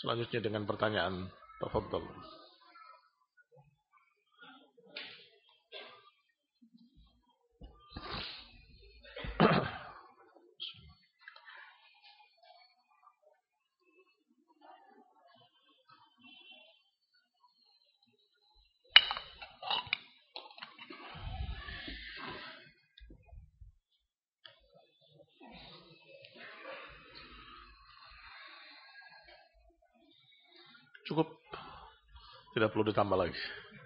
Selanjutnya dengan pertanyaan. Tafadhal. Cukup. Tidak perlu ditambah lagi.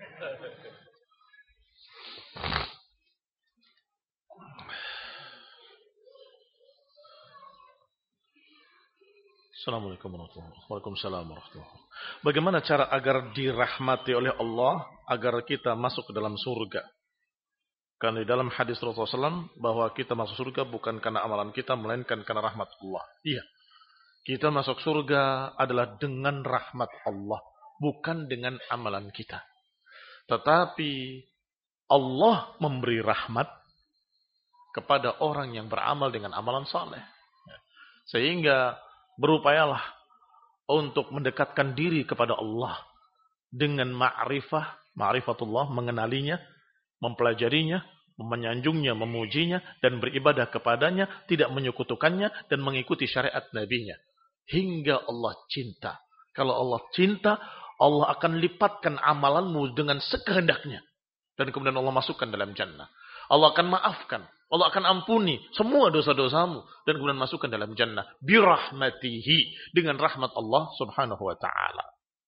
Assalamualaikum warahmatullahi wabarakatuh. Waalaikumsalam warahmatullahi wabarakatuh. Bagaimana cara agar dirahmati oleh Allah agar kita masuk ke dalam surga? Karena di dalam hadis Rasulullah SAW bahwa kita masuk surga bukan karena amalan kita melainkan karena rahmat Allah. Iya. Kita masuk surga adalah dengan rahmat Allah, bukan dengan amalan kita. Tetapi Allah memberi rahmat kepada orang yang beramal dengan amalan saleh. Sehingga berupayalah untuk mendekatkan diri kepada Allah dengan ma'rifatullah, mengenalinya, mempelajarinya, menyanjungnya, memujinya, dan beribadah kepadanya, tidak menyekutukannya, dan mengikuti syariat nabinya. Hingga Allah cinta. Kalau Allah cinta, Allah akan lipatkan amalanmu dengan sekehendaknya. Dan kemudian Allah masukkan dalam jannah. Allah akan maafkan. Allah akan ampuni semua dosa-dosamu. Dan kemudian masukkan dalam jannah. Birahmatihi. Dengan rahmat Allah subhanahu wa ta'ala.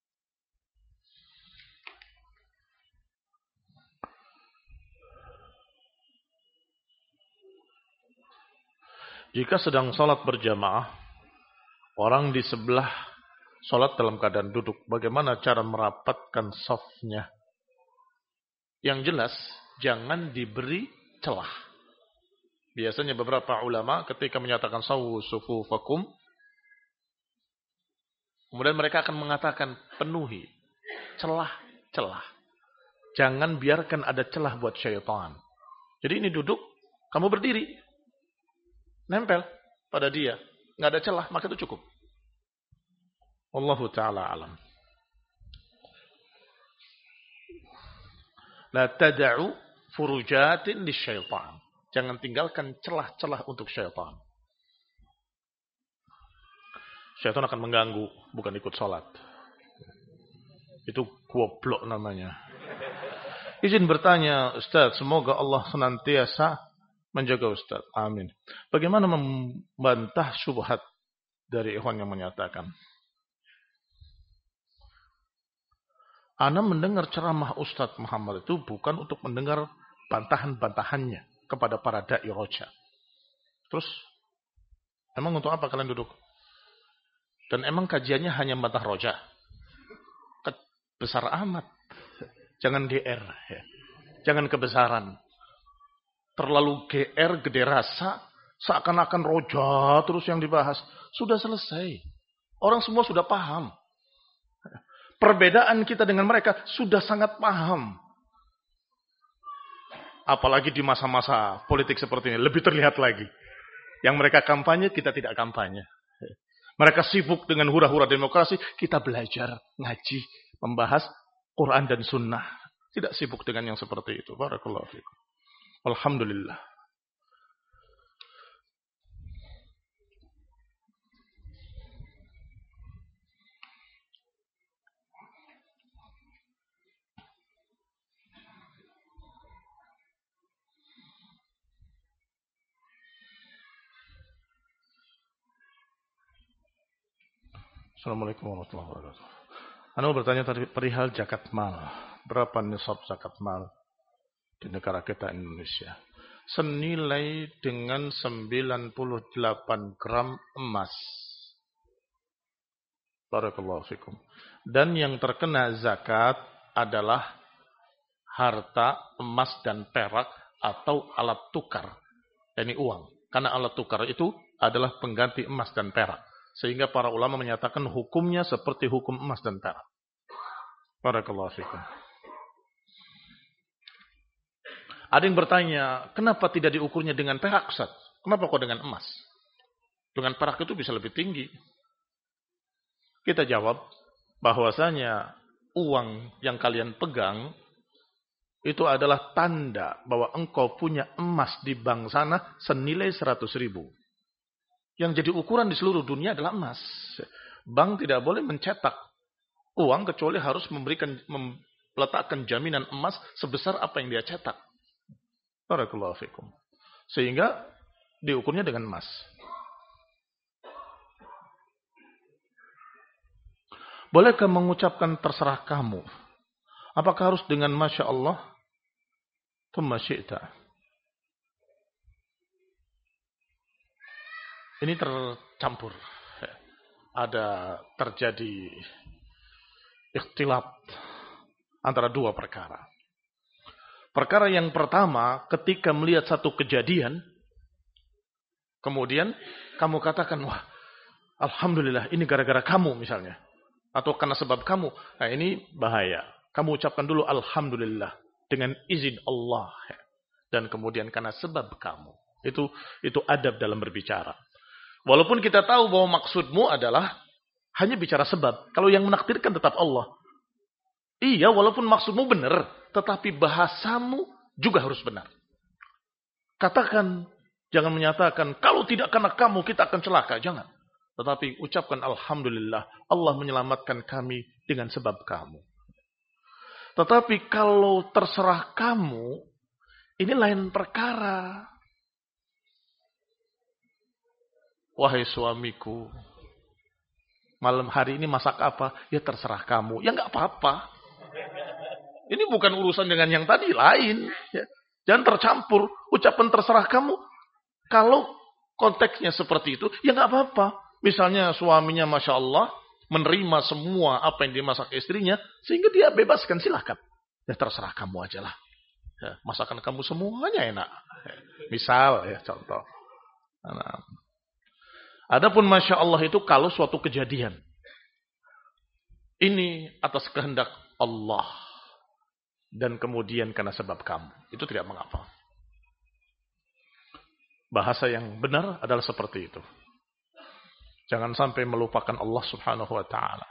Jika sedang sholat berjamaah, orang di sebelah sholat dalam keadaan duduk. Bagaimana cara merapatkan safnya? Yang jelas, jangan diberi celah. Biasanya beberapa ulama ketika menyatakan sawu sufufakum, kemudian mereka akan mengatakan penuhi celah-celah. Jangan biarkan ada celah buat syaitan. Jadi ini duduk, kamu berdiri. Nempel pada dia. Nggak ada celah, maka itu cukup. Wallahu ta'ala alam. La tada'u furujatin lisyaitan. Jangan tinggalkan celah-celah untuk syaitan. Syaitan akan mengganggu, bukan ikut sholat. Itu goblok namanya. Izin bertanya, Ustaz, semoga Allah senantiasa menjaga Ustaz. Amin. Bagaimana membantah syubhat dari ikhwan yang menyatakan, ana mendengar ceramah Ustaz Muhammad itu bukan untuk mendengar bantahan-bantahannya kepada para da'i roja. Terus, emang untuk apa kalian duduk? Dan emang kajiannya hanya bantah roja? Besar amat. Jangan GR. Ya. Jangan kebesaran. Terlalu GR, gede rasa, seakan-akan roja terus yang dibahas. Sudah selesai. Orang semua sudah paham. Perbedaan kita dengan mereka sudah sangat paham. Apalagi di masa-masa politik seperti ini. Lebih terlihat lagi. Yang mereka kampanye, kita tidak kampanye. Mereka sibuk dengan hura-hura demokrasi. Kita belajar, ngaji, membahas Quran dan Sunnah. Tidak sibuk dengan yang seperti itu. Barakallahu fiikum. Alhamdulillah. Assalamualaikum warahmatullahi wabarakatuh. Anda bertanya tadi perihal zakat mal. Berapa nisab zakat mal di negara kita Indonesia? Senilai dengan 98 gram emas. Barakallahu fikum. Dan yang terkena zakat adalah harta emas dan perak atau alat tukar. Ini uang. Karena alat tukar itu adalah pengganti emas dan perak. Sehingga para ulama menyatakan hukumnya seperti hukum emas dan perak. Barakallahu fikum. Ada yang bertanya, kenapa tidak diukurnya dengan perak, Ustaz? Kenapa kok dengan emas? Dengan perak itu bisa lebih tinggi. Kita jawab bahwasanya uang yang kalian pegang itu adalah tanda bahwa engkau punya emas di bank sana senilai 100.000. Yang jadi ukuran di seluruh dunia adalah emas. Bank tidak boleh mencetak uang kecuali harus meletakkan jaminan emas sebesar apa yang dia cetak. Barakallahu fikum. Sehingga diukurnya dengan emas. Bolehkah mengucapkan terserah kamu? Apakah harus dengan Masya Allah? Thumma syi'ta. Ini tercampur. Ada terjadi ikhtilaf antara dua perkara. Perkara yang pertama, ketika melihat satu kejadian, kemudian kamu katakan, wah, alhamdulillah, ini gara-gara kamu misalnya. Atau karena sebab kamu. Nah, ini bahaya. Kamu ucapkan dulu alhamdulillah dengan izin Allah. Dan kemudian karena sebab kamu. Itu adab dalam berbicara. Walaupun kita tahu bahwa maksudmu adalah hanya bicara sebab. Kalau yang menakdirkan tetap Allah. Iya, walaupun maksudmu benar, tetapi bahasamu juga harus benar. Katakan, jangan menyatakan, kalau tidak karena kamu kita akan celaka. Jangan. Tetapi ucapkan alhamdulillah, Allah menyelamatkan kami dengan sebab kamu. Tetapi kalau terserah kamu, ini lain perkara. Wahai suamiku, malam hari ini masak apa? Ya terserah kamu. Ya nggak apa-apa. Ini bukan urusan dengan yang tadi, lain. Ya. Jangan tercampur. Ucapan terserah kamu. Kalau konteksnya seperti itu, ya nggak apa-apa. Misalnya suaminya Masya Allah, menerima semua apa yang dimasak istrinya, sehingga dia bebaskan, silahkan. Ya terserah kamu aja lah. Ya, masakan kamu semuanya enak. Ya, misal, ya contoh. Nah. Adapun Masya Allah itu kalau suatu kejadian. Ini atas kehendak Allah. Dan kemudian karena sebab kamu. Itu tidak mengapa. Bahasa yang benar adalah seperti itu. Jangan sampai melupakan Allah subhanahu wa ta'ala.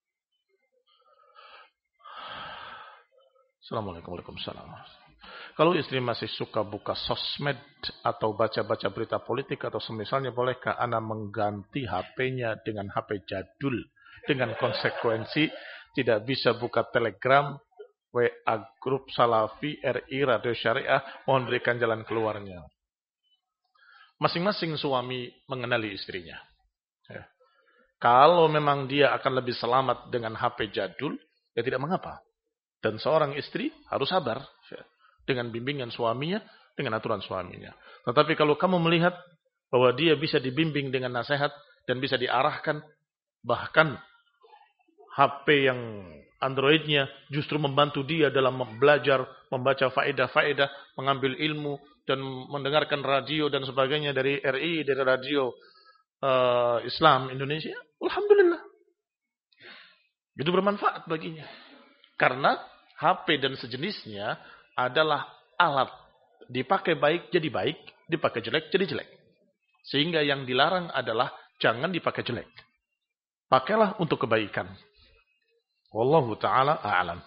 Assalamualaikum warahmatullahi wabarakatuh. Kalau istri masih suka buka sosmed atau baca-baca berita politik atau semisalnya, bolehkah Ana mengganti HP-nya dengan HP jadul dengan konsekuensi tidak bisa buka Telegram, WA grup Salafi, RI, Radio Syariah, mohon berikan jalan keluarnya. Masing-masing suami mengenali istrinya. Ya. Kalau memang dia akan lebih selamat dengan HP jadul, ya tidak mengapa. Dan seorang istri harus sabar. Ya. Dengan bimbingan suaminya, dengan aturan suaminya. Tetapi kalau kamu melihat bahwa dia bisa dibimbing dengan nasihat dan bisa diarahkan, bahkan HP yang Androidnya justru membantu dia dalam belajar, membaca faedah-faedah, mengambil ilmu, dan mendengarkan radio dan sebagainya dari RI, dari radio Islam Indonesia, alhamdulillah. Itu bermanfaat baginya. Karena HP dan sejenisnya adalah alat. Dipakai baik jadi baik, dipakai jelek jadi jelek. Sehingga yang dilarang adalah jangan dipakai jelek. Pakailah untuk kebaikan. Wallahu ta'ala a'lam.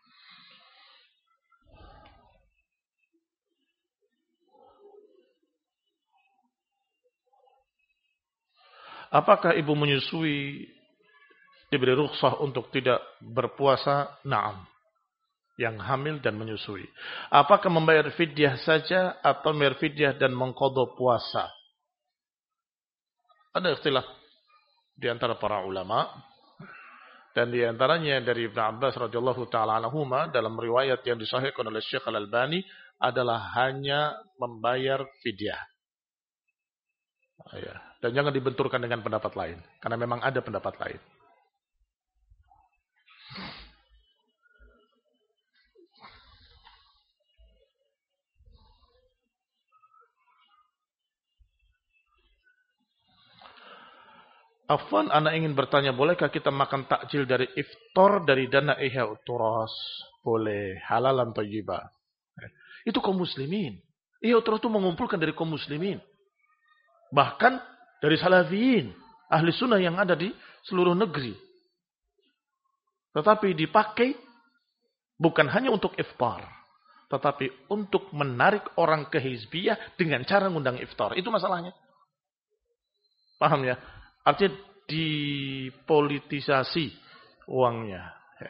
Apakah ibu menyusui diberi rukhsah untuk tidak berpuasa? Naam. Yang hamil dan menyusui. Apakah membayar fidyah saja atau membayar fidyah dan mengqadha puasa? Ada ikhtilaf di antara para ulama, dan di antaranya dari Ibnu Abbas radhiyallahu taala anhuma dalam riwayat yang disahihkan oleh Syekh Al-Albani adalah hanya membayar fidyah. Ya. Dan jangan dibenturkan dengan pendapat lain, karena memang ada pendapat lain. Afwan, Anda ingin bertanya, bolehkah kita makan takjil dari iftar dari dana Ihya Turas? Boleh, halalan thayyibah. Itu kaum muslimin. Ihya Turas itu mengumpulkan dari kaum muslimin. Bahkan dari salafiyin, ahli sunnah yang ada di seluruh negeri. Tetapi dipakai bukan hanya untuk iftar, tetapi untuk menarik orang ke hizbiyah dengan cara ngundang iftar. Itu masalahnya. Paham ya? Artinya dipolitisasi uangnya.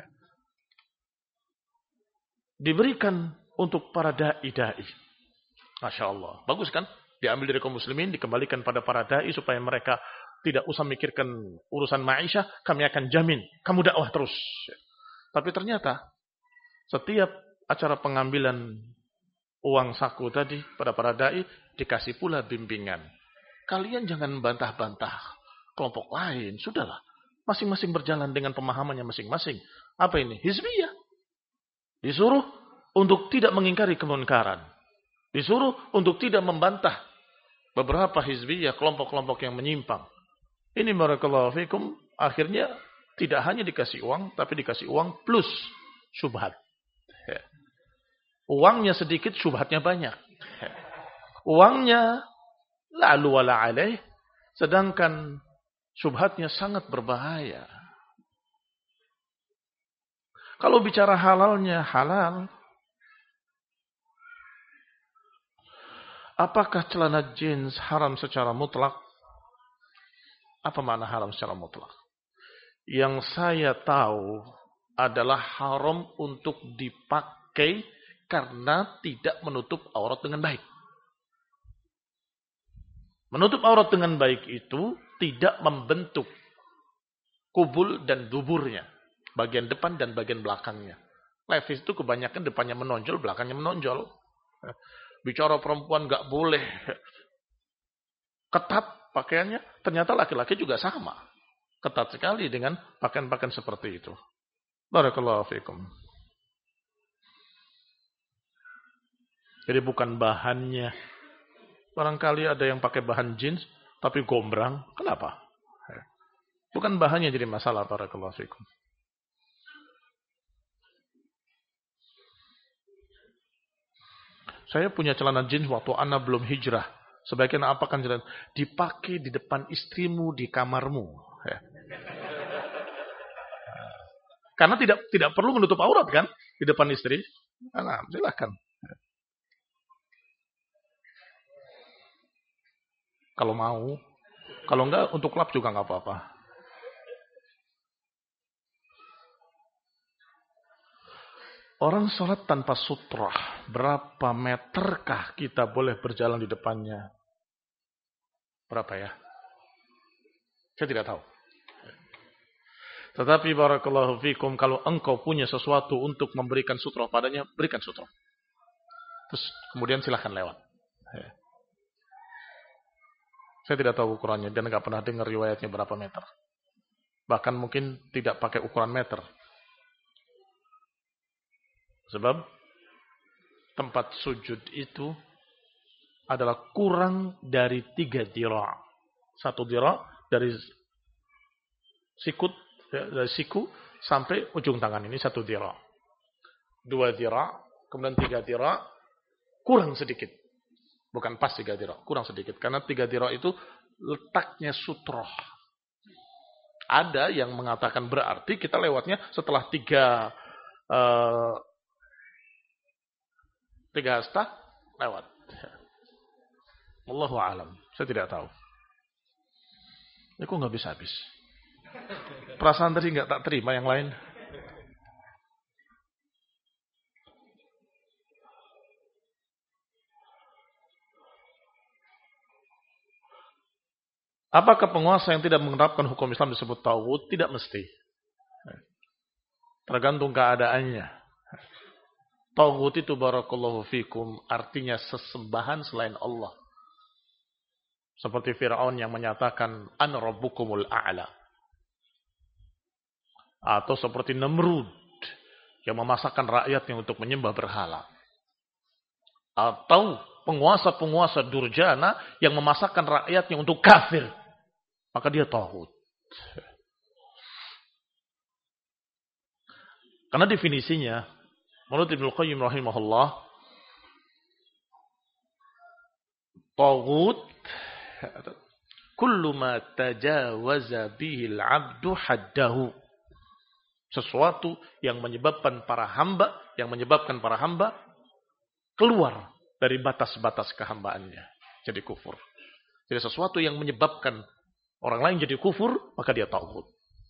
Diberikan untuk para da'i-da'i. Masya Allah. Bagus kan? Diambil dari kaum muslimin, dikembalikan pada para da'i supaya mereka tidak usah mikirkan urusan ma'isyah. Kami akan jamin. Kamu dakwah terus. Tapi ternyata setiap acara pengambilan uang saku tadi pada para da'i dikasih pula bimbingan. Kalian jangan bantah-bantah kelompok lain. Sudahlah. Masing-masing berjalan dengan pemahamannya masing-masing. Apa ini? Hizbiyah. Disuruh untuk tidak mengingkari kemunkaran. Disuruh untuk tidak membantah beberapa hizbiyah, kelompok-kelompok yang menyimpang. Ini barakallahu fikum. Akhirnya tidak hanya dikasih uang, tapi dikasih uang plus syubhat. Uangnya sedikit, syubhatnya banyak. Uangnya lalu wala alaih, sedangkan syubhatnya sangat berbahaya. Kalau bicara halalnya halal, apakah celana jeans haram secara mutlak? Apa makna haram secara mutlak? Yang saya tahu adalah haram untuk dipakai karena tidak menutup aurat dengan baik. Menutup aurat dengan baik itu tidak membentuk kubul dan duburnya. Bagian depan dan bagian belakangnya. Levis itu kebanyakan depannya menonjol, belakangnya menonjol. Bicara perempuan gak boleh ketat pakaiannya. Ternyata laki-laki juga sama. Ketat sekali dengan pakaian-pakaian seperti itu. Barakallahu fikum. Jadi bukan bahannya. Barangkali ada yang pakai bahan jeans, tapi gombrang. Kenapa? Bukan bahannya jadi masalah. Barakallahu fikum. Saya punya celana jeans waktu ana belum hijrah. Sebaiknya apakan celana? Dipakai di depan istrimu di kamarmu. Ya. Karena tidak perlu menutup aurat kan di depan istri. Nah, silakan. Kalau mau. Kalau enggak, untuk klub juga enggak apa-apa. Orang sholat tanpa sutrah. Berapa meterkah kita boleh berjalan di depannya? Berapa ya? Saya tidak tahu. Tetapi barakallahu fikum, kalau engkau punya sesuatu untuk memberikan sutrah padanya, berikan sutrah. Terus kemudian silahkan lewat. Saya tidak tahu ukurannya dan nggak pernah dengar riwayatnya berapa meter. Bahkan mungkin tidak pakai ukuran meter. Sebab tempat sujud itu adalah kurang dari 3 dira'. 1 dira' dari dari siku sampai ujung tangan ini 1 dira'. 2 dira', kemudian 3 dira', kurang sedikit. Bukan pas 3 dira', kurang sedikit. Karena 3 dira' itu letaknya sutroh. Ada yang mengatakan berarti kita lewatnya setelah 3 hasta lewat. Wallahu a'lam. Saya tidak tahu. Ini kok nggak bisa habis. Perasaan tadi nggak tak terima yang lain. Apakah penguasa yang tidak menerapkan hukum Islam disebut taghut? Tidak mesti. Tergantung keadaannya. Taghut itu barakallahu fikum artinya sesembahan selain Allah. Seperti Fir'aun yang menyatakan ana rabbukumul a'la. Atau seperti Namrud yang memasakkan rakyatnya untuk menyembah berhala. Atau penguasa-penguasa durjana yang memasakkan rakyatnya untuk kafir. Maka dia taghut. Karena definisinya, menurut Ibnu Qayyim rahimahullah, taghut kullu ma tajawaza bihi al-'abdu haddahu. Sesuatu yang menyebabkan para hamba keluar dari batas-batas kehambaannya. Jadi kufur. Jadi sesuatu yang menyebabkan orang lain jadi kufur, maka dia tauhid.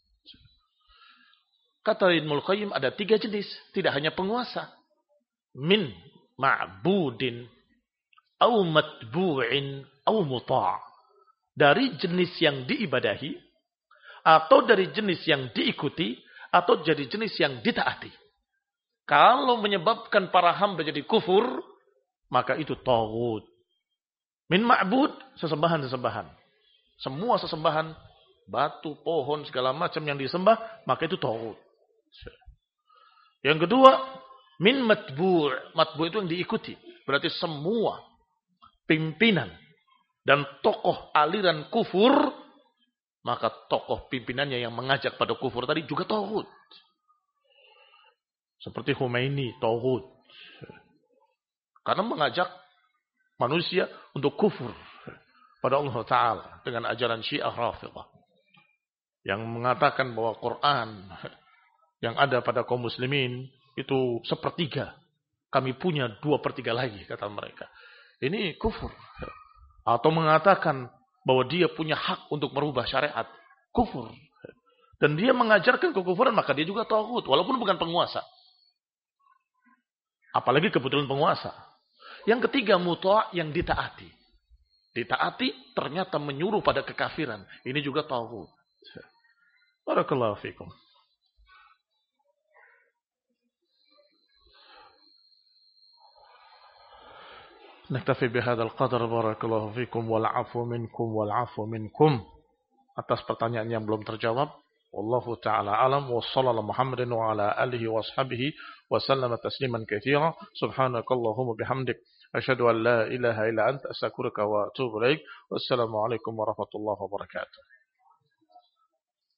Kata Ibnul Qayyim ada 3 jenis. Tidak hanya penguasa. Min ma'budin au matbu'in au muta'. Dari jenis yang diibadahi, atau dari jenis yang diikuti, atau dari jenis yang ditaati. Kalau menyebabkan para hamba jadi kufur, maka itu tauhid. Min ma'bud, sesembahan-sesembahan. Semua sesembahan, batu, pohon, segala macam yang disembah, maka itu tauhid. Yang kedua, min matbu'. Matbu' itu yang diikuti. Berarti semua pimpinan dan tokoh aliran kufur, maka tokoh pimpinannya yang mengajak pada kufur tadi juga tauhid. Seperti Khomeini, tauhid. Karena mengajak manusia untuk kufur pada Allah Ta'ala dengan ajaran Syiah Rafidhah. Yang mengatakan bahwa Quran yang ada pada kaum muslimin itu 1/3. Kami punya 2/3 lagi, kata mereka. Ini kufur. Atau mengatakan bahwa dia punya hak untuk merubah syariat. Kufur. Dan dia mengajarkan kekufuran, maka dia juga tauhid. Walaupun bukan penguasa. Apalagi kebetulan penguasa. Yang ketiga, muta' yang ditaati. Ditaati ternyata menyuruh pada kekafiran. Ini juga tauhid. Barakallahu fikum. Naktafi bihadzal qadar, barakallahu fikum wal 'afwu minkum wal 'afwu minkum. Atas pertanyaan yang belum terjawab, wallahu taala alam, wa sallallahu Muhammadin wa ala alihi wa ashabihi wa sallama tasliman katsira. Subhanakallahumma bihamdik asyhadu an la ilaha illa anta astaghfiruka wa atubu ilaik. Wassalamu alaikum warahmatullahi wabarakatuh.